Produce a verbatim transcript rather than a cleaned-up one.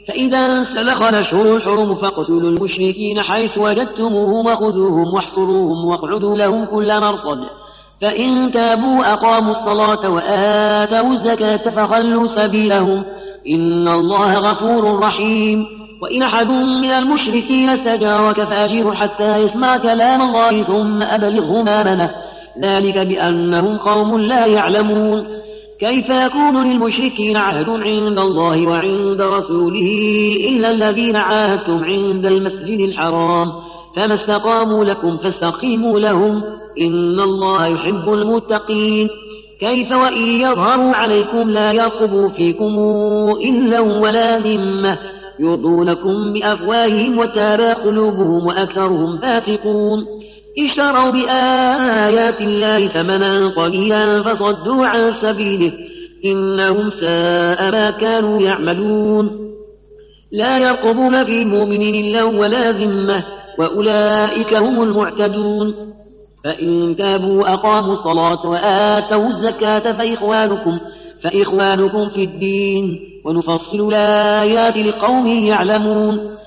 فإذا انسلخ الأشهر الحرم فاقتلوا المشركين حيث وجدتموهم وخذوهم واحصروهم واقعدوا لهم كل مرصد فإن تابوا أقاموا الصلاة وآتوا الزكاة فخلوا سبيلهم إن الله غفور رحيم. وإن أحد من المشركين استجارك فأجره حتى يسمع كلام الله ثم أبلغه مامنه ذلك بأنهم قوم لا يعلمون. كيف يكون للمشركين عهد عند الله وعند رسوله إلا الذين عاهدتم عند المسجد الحرام فما استقاموا لكم فاستقيموا لهم إن الله يحب المتقين. كيف وإن يظهروا عليكم لا يرقبوا فيكم إلا ولا ذمة يرضونكم بأفواههم وتابى قلوبهم وأكثرهم فاسقون. اشتروا بآيات الله ثمنا قليلا فصدوا عن سبيله إنهم ساء ما كانوا يعملون. لا يرقبون في مؤمن إلا ولا ذمة وأولئك هم المعتدون. فإن تابوا أقاموا الصلاة وآتوا الزكاة فإخوانكم, فإخوانكم في الدين ونفصل الآيات لقوم يعلمون.